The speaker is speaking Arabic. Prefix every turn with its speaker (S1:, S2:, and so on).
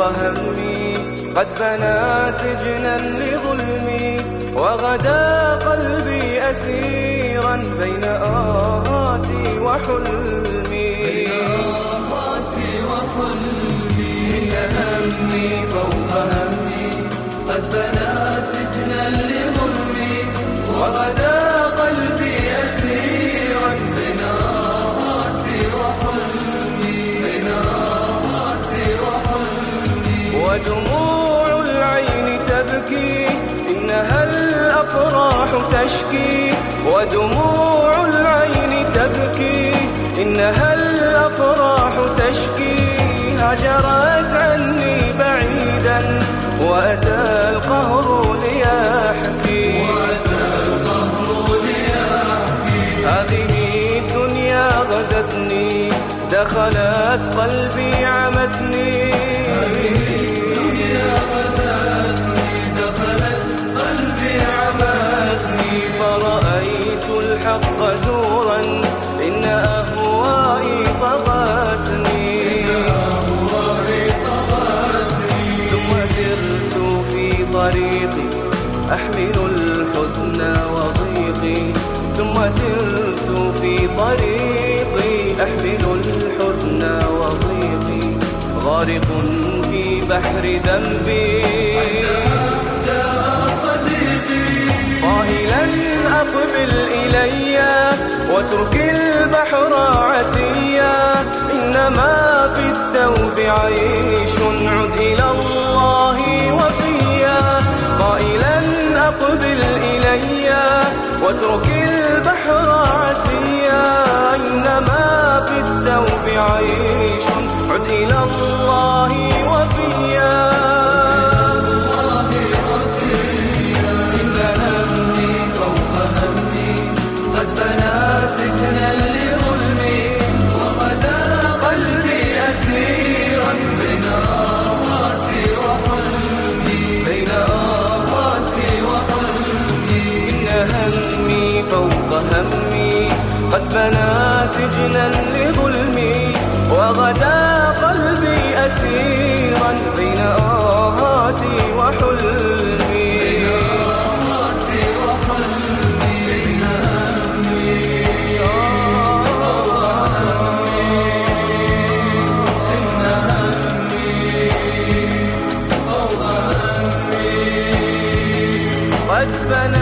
S1: همي قد بنى سجنا لظلمي، وغدا قلبي أسيرا بين آهاتي وحلمي. إن همي فوق همي قد بنى سجنا لظلمي، وغدا قلبي أسيرا بين آهاتي وحلمي. ودموع العين تبكي إنها الأفراح تشكي، ودموع العين تبكي إنها الأفراح تشكي. هجرت عني بعيدا وأتى القهر ليحكي. هذه الدنيا غزتني، دخلت قلبي عمتني. فرأيت الحق زورا إن أهوائي طغتني. ثم سرت في طريقي أحمل الحزن وضيقي، ثم سرت في طريقي أحمل الحزن وضيقي، غارق في بحر ذنبي. قائلا أقبل إلي واترك البحر عتيا، إنما في الثوب عيش عد إلى الله وفيا. قائلا أقبل إلي واترك البحر عتيا، إنما في الثوب عيش عد إلى الله وفيا. فوق همي قد بنى سجنا لظلمي، وغدا قلبي أسيرا بين آهاتي وحلمي. قد بنى